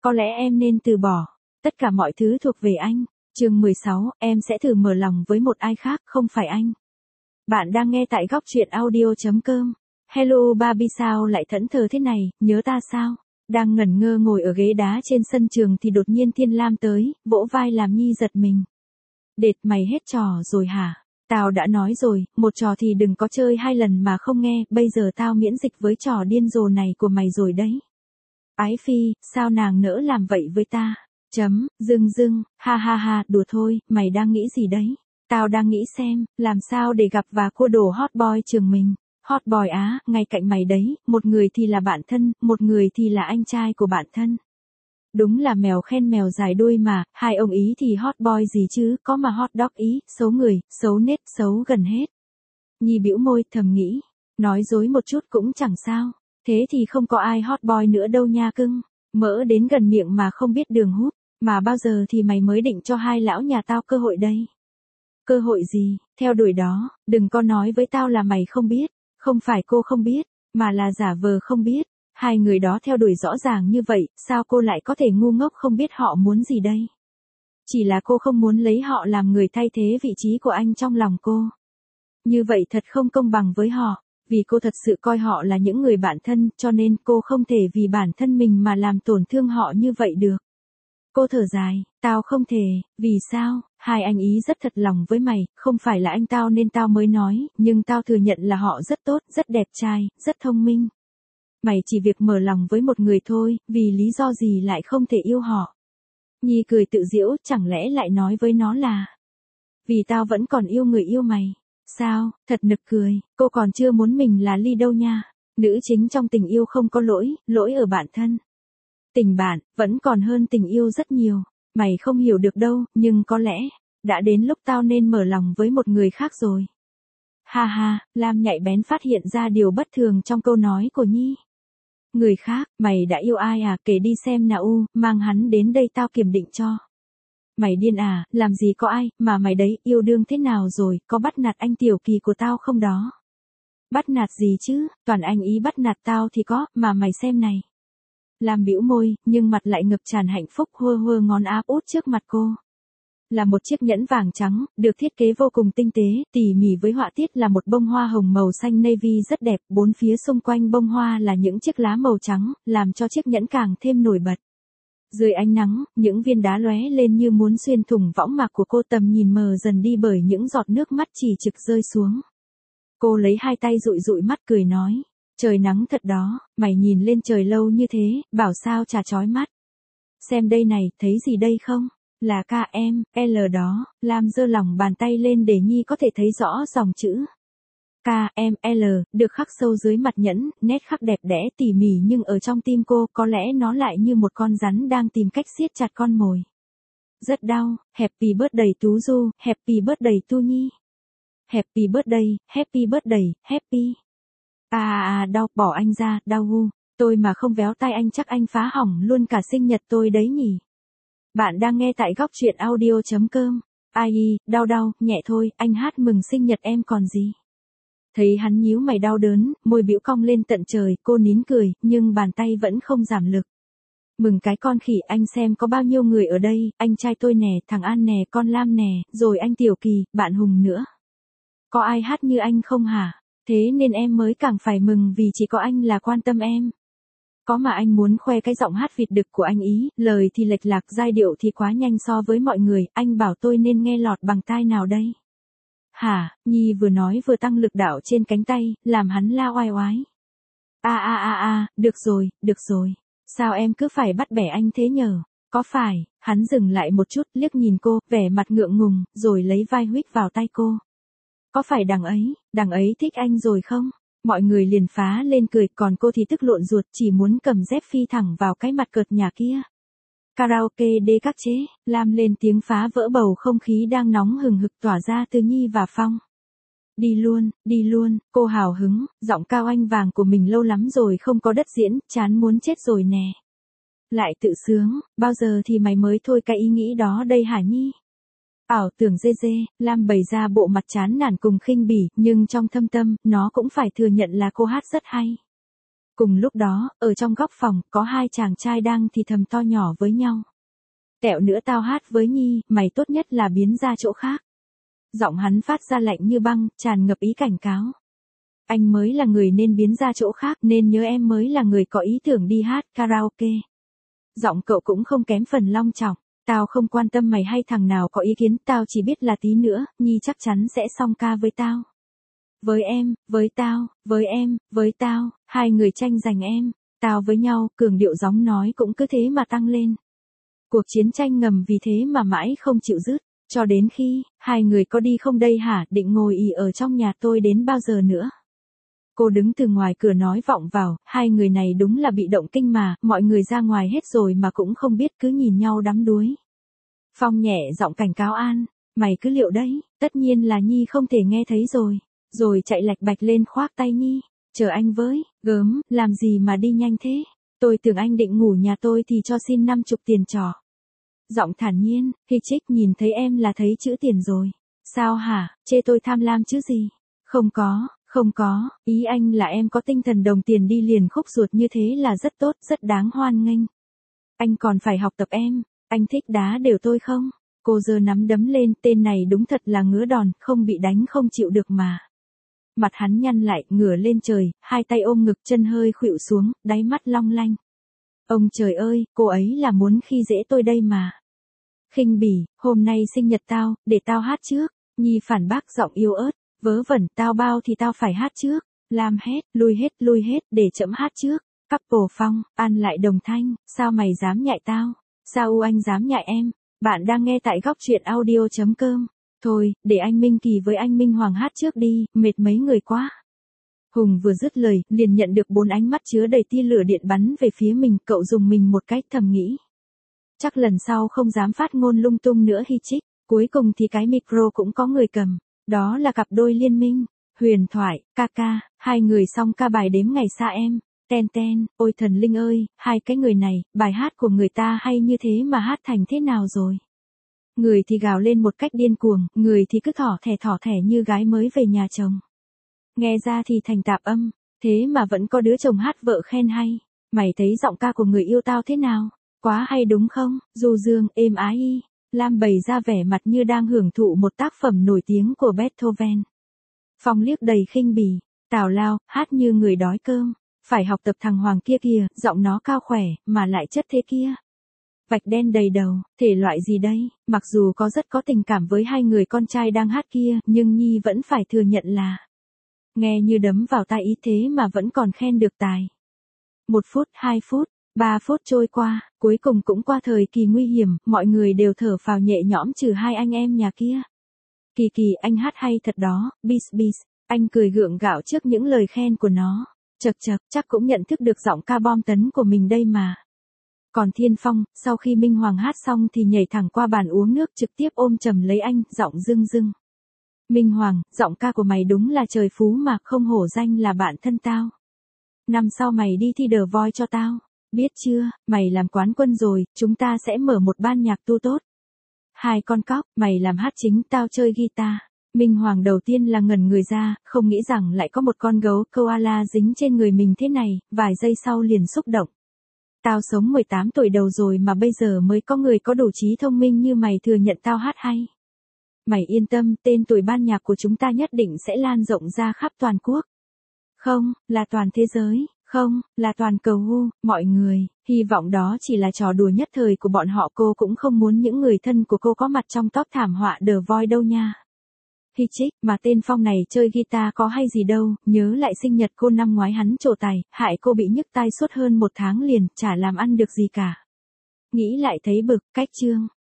Có lẽ em nên từ bỏ. Tất cả mọi thứ thuộc về anh. Chương 16, em sẽ thử mở lòng với một ai khác, không phải anh. Bạn đang nghe tại góc truyện audio.com. Hello Barbie, sao lại thẫn thờ thế này, nhớ ta sao? Đang ngẩn ngơ ngồi ở ghế đá trên sân trường thì đột nhiên Thiên Lam tới, vỗ vai làm Nhi giật mình. Đệt, mày hết trò rồi hả? Tao đã nói rồi, một trò thì đừng có chơi 2 lần mà không nghe, bây giờ tao miễn dịch với trò điên rồ này của mày rồi đấy. Ái phi, sao nàng nỡ làm vậy với ta? Dưng, ha ha ha, đùa thôi, mày đang nghĩ gì đấy? Tao đang nghĩ xem, làm sao để gặp và cua đồ hot boy trường mình. Hot boy á, ngay cạnh mày đấy, một người thì là bạn thân, một người thì là anh trai của bạn thân. Đúng là mèo khen mèo dài đuôi mà, hai ông ý thì hot boy gì chứ, có mà hot dog ý, xấu người, xấu nết, xấu gần hết. Nhi bĩu môi thầm nghĩ, nói dối một chút cũng chẳng sao, thế thì không có ai hot boy nữa đâu nha cưng, mỡ đến gần miệng mà không biết đường hút, mà bao giờ thì mày mới định cho hai lão nhà tao cơ hội đây? Cơ hội gì, theo đuổi đó, đừng có nói với tao là mày không biết, không phải cô không biết, mà là giả vờ không biết. Hai người đó theo đuổi rõ ràng như vậy, sao cô lại có thể ngu ngốc không biết họ muốn gì đây? Chỉ là cô không muốn lấy họ làm người thay thế vị trí của anh trong lòng cô. Như vậy thật không công bằng với họ, vì cô thật sự coi họ là những người bạn thân, cho nên cô không thể vì bản thân mình mà làm tổn thương họ như vậy được. Cô thở dài, tao không thể, vì sao? Hai anh ý rất thật lòng với mày, không phải là anh tao nên tao mới nói, nhưng tao thừa nhận là họ rất tốt, rất đẹp trai, rất thông minh. Mày chỉ việc mở lòng với một người thôi, vì lý do gì lại không thể yêu họ? Nhi cười tự giễu, chẳng lẽ lại nói với nó là vì tao vẫn còn yêu người yêu mày. Sao, thật nực cười, cô còn chưa muốn mình là Ly đâu nha. Nữ chính trong tình yêu không có lỗi, lỗi ở bản thân. Tình bạn, vẫn còn hơn tình yêu rất nhiều. Mày không hiểu được đâu, nhưng có lẽ, đã đến lúc tao nên mở lòng với một người khác rồi. Ha ha, Lam nhạy bén phát hiện ra điều bất thường trong câu nói của Nhi. Người khác, mày đã yêu ai à, kể đi xem nào, mang hắn đến đây tao kiểm định cho. Mày điên à, làm gì có ai, mà mày đấy, yêu đương thế nào rồi, có bắt nạt anh Tiểu Kỳ của tao không đó? Bắt nạt gì chứ, toàn anh ý bắt nạt tao thì có, mà mày xem này. Làm bĩu môi, nhưng mặt lại ngập tràn hạnh phúc, hơ ngón áp út trước mặt cô. Là một chiếc nhẫn vàng trắng, được thiết kế vô cùng tinh tế, tỉ mỉ với họa tiết là một bông hoa hồng màu xanh navy rất đẹp, bốn phía xung quanh bông hoa là những chiếc lá màu trắng, làm cho chiếc nhẫn càng thêm nổi bật. Dưới ánh nắng, những viên đá lóe lên như muốn xuyên thủng võng mạc của cô, tầm nhìn mờ dần đi bởi những giọt nước mắt chỉ trực rơi xuống. Cô lấy hai tay dụi dụi mắt cười nói, trời nắng thật đó, mày nhìn lên trời lâu như thế, bảo sao chả chói mắt. Xem đây này, thấy gì đây không? Là KML đó, Lam giơ lòng bàn tay lên để Nhi có thể thấy rõ dòng chữ. KML, được khắc sâu dưới mặt nhẫn, nét khắc đẹp đẽ tỉ mỉ nhưng ở trong tim cô có lẽ nó lại như một con rắn đang tìm cách siết chặt con mồi. Rất đau, happy birthday Tú Du, happy birthday Tu Nhi. Happy birthday, happy. Đau, bỏ anh ra, đau gu. Tôi mà không véo tay anh chắc anh phá hỏng luôn cả sinh nhật tôi đấy nhỉ. Bạn đang nghe tại góc truyện audio.com. Ai, đau, nhẹ thôi, anh hát mừng sinh nhật em còn gì. Thấy hắn nhíu mày đau đớn, môi bĩu cong lên tận trời, cô nín cười, nhưng bàn tay vẫn không giảm lực. Mừng cái con khỉ, anh xem có bao nhiêu người ở đây, anh trai tôi nè, thằng An nè, con Lam nè, rồi anh Tiểu Kỳ, bạn Hùng nữa. Có ai hát như anh không hả? Thế nên em mới càng phải mừng vì chỉ có anh là quan tâm em. Có mà anh muốn khoe cái giọng hát vịt đực của anh ý, lời thì lệch lạc, giai điệu thì quá nhanh so với mọi người, anh bảo tôi nên nghe lọt bằng tai nào đây? Hả, Nhi vừa nói vừa tăng lực đạo trên cánh tay, làm hắn la oai oái. Được rồi. Sao em cứ phải bắt bẻ anh thế nhở? Có phải, hắn dừng lại một chút, liếc nhìn cô, vẻ mặt ngượng ngùng, rồi lấy vai huých vào tay cô. Có phải đằng ấy thích anh rồi không? Mọi người liền phá lên cười, còn cô thì tức lộn ruột, chỉ muốn cầm dép phi thẳng vào cái mặt cợt nhà kia. Karaoke đê các chế, Lam lên tiếng phá vỡ bầu không khí đang nóng hừng hực tỏa ra từ Nhi và Phong. Đi luôn, cô hào hứng, giọng cao anh vàng của mình lâu lắm rồi không có đất diễn, chán muốn chết rồi nè. Lại tự sướng, bao giờ thì mày mới thôi cái ý nghĩ đó đây hả Nhi? Ảo tưởng dê, Lam bày ra bộ mặt chán nản cùng khinh bỉ, nhưng trong thâm tâm, nó cũng phải thừa nhận là cô hát rất hay. Cùng lúc đó, ở trong góc phòng, có hai chàng trai đang thì thầm to nhỏ với nhau. Tẹo nữa tao hát với Nhi, mày tốt nhất là biến ra chỗ khác. Giọng hắn phát ra lạnh như băng, tràn ngập ý cảnh cáo. Anh mới là người nên biến ra chỗ khác, nên nhớ em mới là người có ý tưởng đi hát karaoke. Giọng cậu cũng không kém phần long trọng. Tao không quan tâm mày hay thằng nào có ý kiến, tao chỉ biết là tí nữa, Nhi chắc chắn sẽ song ca với tao. Với em, với tao, với em, với tao, hai người tranh giành em, tao với nhau, cường điệu giọng nói cũng cứ thế mà tăng lên. Cuộc chiến tranh ngầm vì thế mà mãi không chịu dứt, cho đến khi, hai người có đi không đây hả, định ngồi ì ở trong nhà tôi đến bao giờ nữa. Cô đứng từ ngoài cửa nói vọng vào, hai người này đúng là bị động kinh mà, mọi người ra ngoài hết rồi mà cũng không biết cứ nhìn nhau đắm đuối. Phong nhẹ giọng cảnh cáo An, mày cứ liệu đấy, tất nhiên là Nhi không thể nghe thấy rồi. Rồi chạy lạch bạch lên khoác tay Nhi, chờ anh với, gớm, làm gì mà đi nhanh thế, tôi tưởng anh định ngủ nhà tôi thì cho xin 50 tiền trọ. Giọng thản nhiên, Hitchik nhìn thấy em là thấy chữ tiền rồi. Sao hả, chê tôi tham lam chứ gì? Không có, ý anh là em có tinh thần đồng tiền đi liền khúc ruột như thế là rất tốt, rất đáng hoan nghênh. Anh còn phải học tập em, anh thích đá đều tôi không? Cô giơ nắm đấm lên, tên này đúng thật là ngứa đòn, không bị đánh không chịu được mà. Mặt hắn nhăn lại, ngửa lên trời, hai tay ôm ngực, chân hơi khuỵu xuống, đáy mắt long lanh. Ông trời ơi, cô ấy là muốn khi dễ tôi đây mà. Khinh bỉ, hôm nay sinh nhật tao, để tao hát trước. Nhi phản bác giọng yếu ớt, vớ vẩn, tao bao thì tao phải hát trước. Làm hết, lui hết, để chậm hát trước. Couple Phong, An lại đồng thanh, sao mày dám nhại tao? Sao anh dám nhại em? Bạn đang nghe tại góc truyện audio.com. Thôi, để anh Minh Kỳ với anh Minh Hoàng hát trước đi, mệt mấy người quá. Hùng vừa dứt lời, liền nhận được 4 ánh mắt chứa đầy tia lửa điện bắn về phía mình, cậu dùng mình một cách thầm nghĩ. Chắc lần sau không dám phát ngôn lung tung nữa Hitchik, cuối cùng thì cái micro cũng có người cầm, đó là cặp đôi Liên Minh, Huyền Thoại, Kaka, hai người song ca bài Đếm Ngày Xa Em, Ten Ten, ôi thần linh ơi, hai cái người này, bài hát của người ta hay như thế mà hát thành thế nào rồi? Người thì gào lên một cách điên cuồng, người thì cứ thỏ thẻ như gái mới về nhà chồng. Nghe ra thì thành tạp âm, thế mà vẫn có đứa chồng hát vợ khen hay. Mày thấy giọng ca của người yêu tao thế nào? Quá hay đúng không? Du dương, êm ái y. Lam bày ra vẻ mặt như đang hưởng thụ một tác phẩm nổi tiếng của Beethoven. Phong liếc đầy khinh bỉ, tào lao, hát như người đói cơm. Phải học tập thằng Hoàng kia kìa, giọng nó cao khỏe, mà lại chất thế kia. Vạch đen đầy đầu, thể loại gì đây? Mặc dù có rất có tình cảm với hai người con trai đang hát kia, nhưng Nhi vẫn phải thừa nhận là nghe như đấm vào tai ý thế mà vẫn còn khen được tài. 1 phút, 2 phút, 3 phút trôi qua, cuối cùng cũng qua thời kỳ nguy hiểm, mọi người đều thở phào nhẹ nhõm trừ hai anh em nhà kia. Kỳ Kỳ, anh hát hay thật đó, bis, anh cười gượng gạo trước những lời khen của nó. Chậc, chắc cũng nhận thức được giọng ca bom tấn của mình đây mà. Còn Thiên Phong, sau khi Minh Hoàng hát xong thì nhảy thẳng qua bàn uống nước trực tiếp ôm chầm lấy anh, giọng rưng. Minh Hoàng, giọng ca của mày đúng là trời phú mà, không hổ danh là bạn thân tao. Năm sau mày đi thi The Voice cho tao. Biết chưa, mày làm quán quân rồi, chúng ta sẽ mở một ban nhạc tu tốt. Hai con cóc, mày làm hát chính, tao chơi guitar. Minh Hoàng đầu tiên là ngẩn người ra, không nghĩ rằng lại có một con gấu koala dính trên người mình thế này, vài giây sau liền xúc động. Tao sống 18 tuổi đầu rồi mà bây giờ mới có người có đủ trí thông minh như mày thừa nhận tao hát hay. Mày yên tâm, tên tuổi ban nhạc của chúng ta nhất định sẽ lan rộng ra khắp toàn quốc. Không, là toàn thế giới, không, là toàn cầu hu, mọi người, hy vọng đó chỉ là trò đùa nhất thời của bọn họ, cô cũng không muốn những người thân của cô có mặt trong top thảm họa The Voice đâu nha. Hitchik, mà tên Phong này chơi guitar có hay gì đâu, nhớ lại sinh nhật cô năm ngoái hắn trổ tài, hại cô bị nhức tai suốt hơn 1 tháng liền, chả làm ăn được gì cả. Nghĩ lại thấy bực, cách chương.